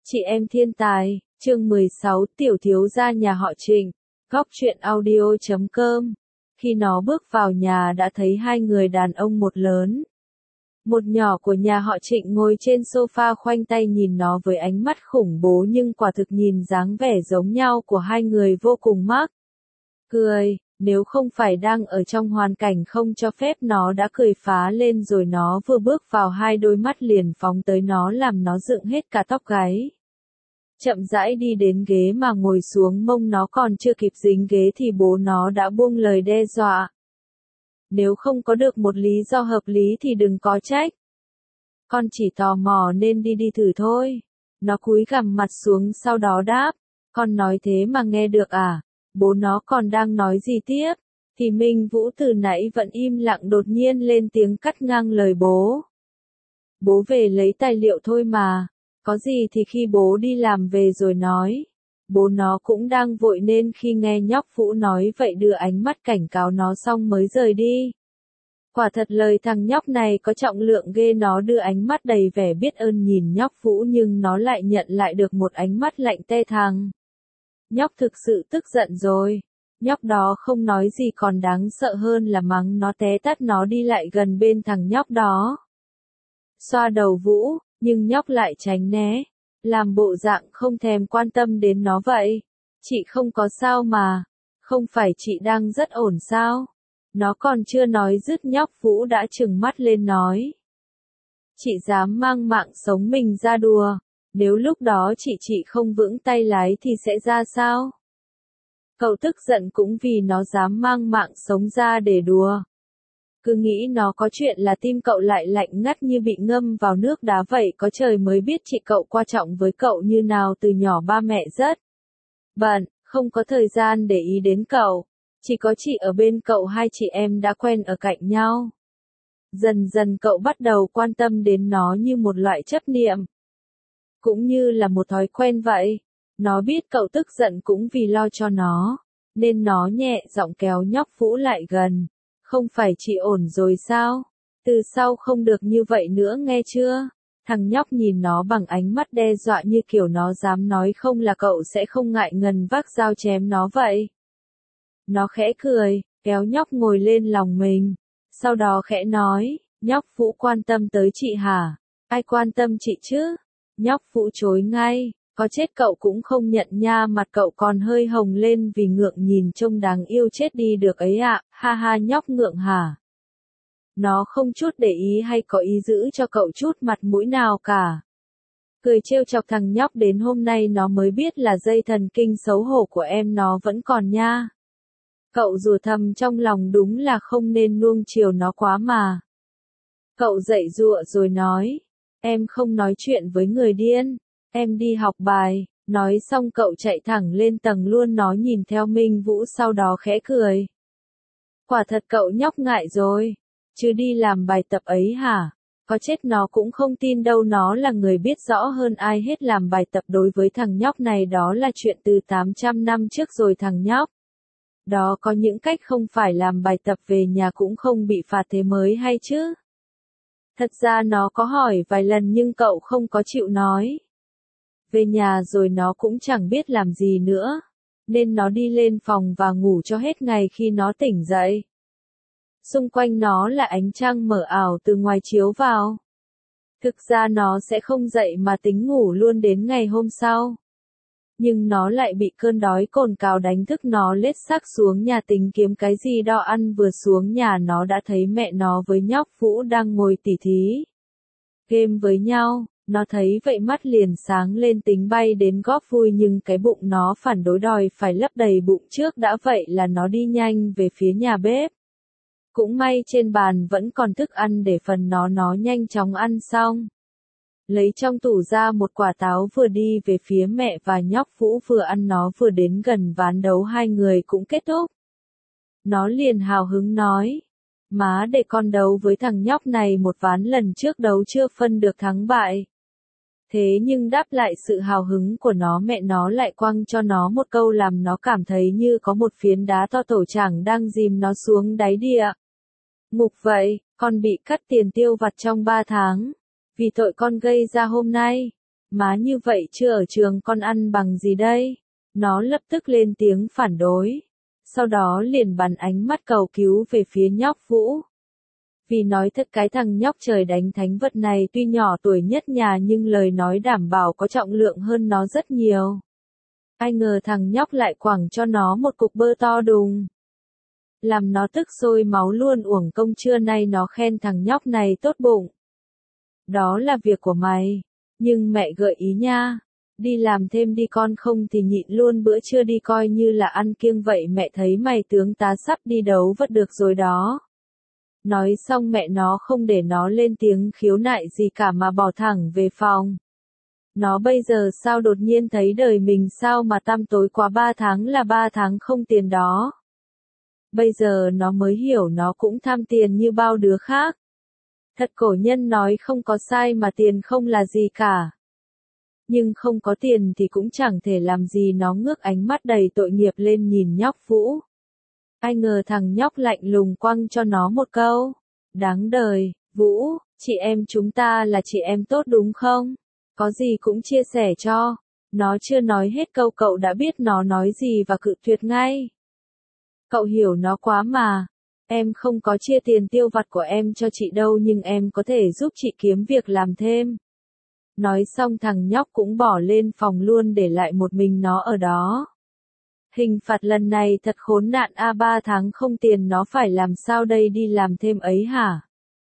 Chị em thiên tài, chương 16, tiểu thiếu gia nhà họ Trịnh, góc truyện audio.com. Khi nó bước vào nhà đã thấy hai người đàn ông một lớn. Một nhỏ của nhà họ Trịnh ngồi trên sofa khoanh tay nhìn nó với ánh mắt khủng bố, nhưng quả thực nhìn dáng vẻ giống nhau của hai người vô cùng mắc cười. Nếu không phải đang ở trong hoàn cảnh không cho phép nó đã cười phá lên rồi. Nó vừa bước vào hai đôi mắt liền phóng tới nó làm nó dựng hết cả tóc gáy. Chậm rãi đi đến ghế mà ngồi xuống, mông nó còn chưa kịp dính ghế thì bố nó đã buông lời đe dọa. Nếu không có được một lý do hợp lý thì đừng có trách. Con chỉ tò mò nên đi thử thôi. Nó cúi gằm mặt xuống sau đó đáp. Con nói thế mà nghe được à? Bố nó còn đang nói gì tiếp, thì Minh Vũ từ nãy vẫn im lặng đột nhiên lên tiếng cắt ngang lời bố. Bố về lấy tài liệu thôi mà, có gì thì khi bố đi làm về rồi nói. Bố nó cũng đang vội nên khi nghe nhóc Vũ nói vậy đưa ánh mắt cảnh cáo nó xong mới rời đi. Quả thật lời thằng nhóc này có trọng lượng ghê. Nó đưa ánh mắt đầy vẻ biết ơn nhìn nhóc Vũ nhưng nó lại nhận lại được một ánh mắt lạnh tê thằng. Nhóc thực sự tức giận rồi. Nhóc đó không nói gì còn đáng sợ hơn là mắng nó té tát. Nó đi lại gần bên thằng nhóc đó, xoa đầu Vũ, nhưng nhóc lại tránh né, làm bộ dạng không thèm quan tâm đến nó vậy. Chị không có sao mà, không phải chị đang rất ổn sao? Nó còn chưa nói dứt nhóc Vũ đã trừng mắt lên nói. Chị dám mang mạng sống mình ra đùa. Nếu lúc đó chị không vững tay lái thì sẽ ra sao? Cậu tức giận cũng vì nó dám mang mạng sống ra để đùa. Cứ nghĩ nó có chuyện là tim cậu lại lạnh ngắt như bị ngâm vào nước đá vậy. Có trời mới biết chị cậu quan trọng với cậu như nào. Từ nhỏ ba mẹ rất bận, không có thời gian để ý đến cậu. Chỉ có chị ở bên cậu, hai chị em đã quen ở cạnh nhau. Dần dần cậu bắt đầu quan tâm đến nó như một loại chấp niệm, cũng như là một thói quen vậy. Nó biết cậu tức giận cũng vì lo cho nó, nên nó nhẹ giọng kéo nhóc Vũ lại gần. Không phải chị ổn rồi sao? Từ sau không được như vậy nữa nghe chưa? Thằng nhóc nhìn nó bằng ánh mắt đe dọa như kiểu nó dám nói không là cậu sẽ không ngại ngần vác dao chém nó vậy. Nó khẽ cười, kéo nhóc ngồi lên lòng mình. Sau đó khẽ nói, nhóc Vũ quan tâm tới chị hả? Ai quan tâm chị chứ? Nhóc Vũ chối ngay, có chết cậu cũng không nhận nha. Mặt cậu còn hơi hồng lên vì ngượng, nhìn trông đáng yêu chết đi được ấy ạ. Ha ha, nhóc ngượng hả? Nó không chút để ý hay có ý giữ cho cậu chút mặt mũi nào cả. Cười trêu chọc thằng nhóc. Đến hôm nay nó mới biết là dây thần kinh xấu hổ của em nó vẫn còn nha. Cậu rủa thầm trong lòng, đúng là không nên nuông chiều nó quá mà. Cậu dạy dụa rồi nói. Em không nói chuyện với người điên, em đi học bài. Nói xong cậu chạy thẳng lên tầng luôn. Nó nhìn theo Minh Vũ sau đó khẽ cười. Quả thật cậu nhóc ngại rồi, chứ đi làm bài tập ấy hả? Có chết nó cũng không tin đâu. Nó là người biết rõ hơn ai hết làm bài tập đối với thằng nhóc này đó là chuyện từ 800 năm trước rồi. Thằng nhóc đó có những cách không phải làm bài tập về nhà cũng không bị phạt thế mới hay chứ. Thật ra nó có hỏi vài lần nhưng cậu không có chịu nói. Về nhà rồi nó cũng chẳng biết làm gì nữa, nên nó đi lên phòng và ngủ cho hết ngày. Khi nó tỉnh dậy, xung quanh nó là ánh trăng mờ ảo từ ngoài chiếu vào. Thực ra nó sẽ không dậy mà tính ngủ luôn đến ngày hôm sau. Nhưng nó lại bị cơn đói cồn cào đánh thức. Nó lết xác xuống nhà tính kiếm cái gì đó ăn. Vừa xuống nhà nó đã thấy mẹ nó với nhóc Vũ đang ngồi tỉ thí game với nhau. Nó thấy vậy mắt liền sáng lên tính bay đến góp vui, nhưng cái bụng nó phản đối đòi phải lấp đầy bụng trước đã. Vậy là nó đi nhanh về phía nhà bếp. Cũng may trên bàn vẫn còn thức ăn để phần nó nhanh chóng ăn xong. Lấy trong tủ ra một quả táo vừa đi về phía mẹ và nhóc Vũ vừa ăn. Nó vừa đến gần ván đấu hai người cũng kết thúc. Nó liền hào hứng nói. Má, để con đấu với thằng nhóc này một ván, lần trước đấu chưa phân được thắng bại. Thế nhưng đáp lại sự hào hứng của nó, mẹ nó lại quăng cho nó một câu làm nó cảm thấy như có một phiến đá to tổ chảng đang dìm nó xuống đáy địa ngục vậy. Con bị cắt tiền tiêu vặt trong 3 tháng. Vì tội con gây ra hôm nay. Má như vậy chưa ở trường con ăn bằng gì đây? Nó lập tức lên tiếng phản đối. Sau đó liền bắn ánh mắt cầu cứu về phía nhóc Vũ. Vì nói thật cái thằng nhóc trời đánh thánh vật này tuy nhỏ tuổi nhất nhà nhưng lời nói đảm bảo có trọng lượng hơn nó rất nhiều. Ai ngờ thằng nhóc lại quẳng cho nó một cục bơ to đùng. Làm nó tức sôi máu luôn, uổng công trưa nay nó khen thằng nhóc này tốt bụng. Đó là việc của mày. Nhưng mẹ gợi ý nha. Đi làm thêm đi con, không thì nhịn luôn bữa trưa đi, coi như là ăn kiêng vậy. Mẹ thấy mày tướng tá sắp đi đấu vất được rồi đó. Nói xong mẹ nó không để nó lên tiếng khiếu nại gì cả mà bỏ thẳng về phòng. Nó bây giờ sao đột nhiên thấy đời mình sao mà tăm tối quá, 3 tháng là 3 tháng không tiền đó. Bây giờ nó mới hiểu nó cũng tham tiền như bao đứa khác. Thật cổ nhân nói không có sai mà tiền không là gì cả. Nhưng không có tiền thì cũng chẳng thể làm gì, nó ngước ánh mắt đầy tội nghiệp lên nhìn nhóc Vũ. Ai ngờ thằng nhóc lạnh lùng quăng cho nó một câu. Đáng đời, Vũ, chị em chúng ta là chị em tốt đúng không? Có gì cũng chia sẻ cho. Nó chưa nói hết câu cậu đã biết nó nói gì và cự tuyệt ngay. Cậu hiểu nó quá mà. Em không có chia tiền tiêu vặt của em cho chị đâu, nhưng em có thể giúp chị kiếm việc làm thêm. Nói xong thằng nhóc cũng bỏ lên phòng luôn, để lại một mình nó ở đó. Hình phạt lần này thật khốn nạn a, 3 tháng không tiền nó phải làm sao đây, đi làm thêm ấy hả?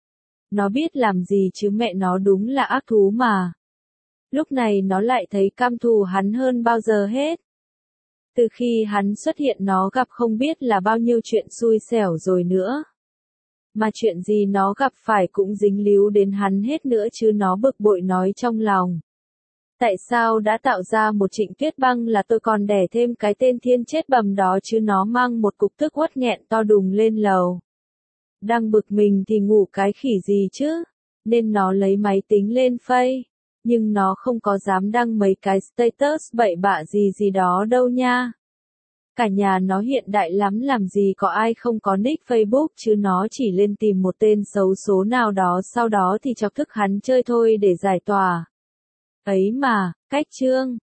Nó biết làm gì chứ, mẹ nó đúng là ác thú mà. Lúc này nó lại thấy căm thù hắn hơn bao giờ hết. Từ khi hắn xuất hiện nó gặp không biết là bao nhiêu chuyện xui xẻo rồi nữa. Mà chuyện gì nó gặp phải cũng dính líu đến hắn hết nữa chứ, nó bực bội nói trong lòng. Tại sao đã tạo ra một Trịnh Tuyết Băng là tôi còn đẻ thêm cái tên thiên chết bầm đó chứ, nó mang một cục tức uất nghẹn to đùng lên lầu. Đang bực mình thì ngủ cái khỉ gì chứ, nên nó lấy máy tính lên Face. Nhưng nó không có dám đăng mấy cái status bậy bạ gì đó đâu nha. Cả nhà nó hiện đại lắm, làm gì có ai không có nick Facebook chứ, nó chỉ lên tìm một tên xấu số nào đó sau đó thì chọc thức hắn chơi thôi để giải tỏa. Ấy mà, cách chương.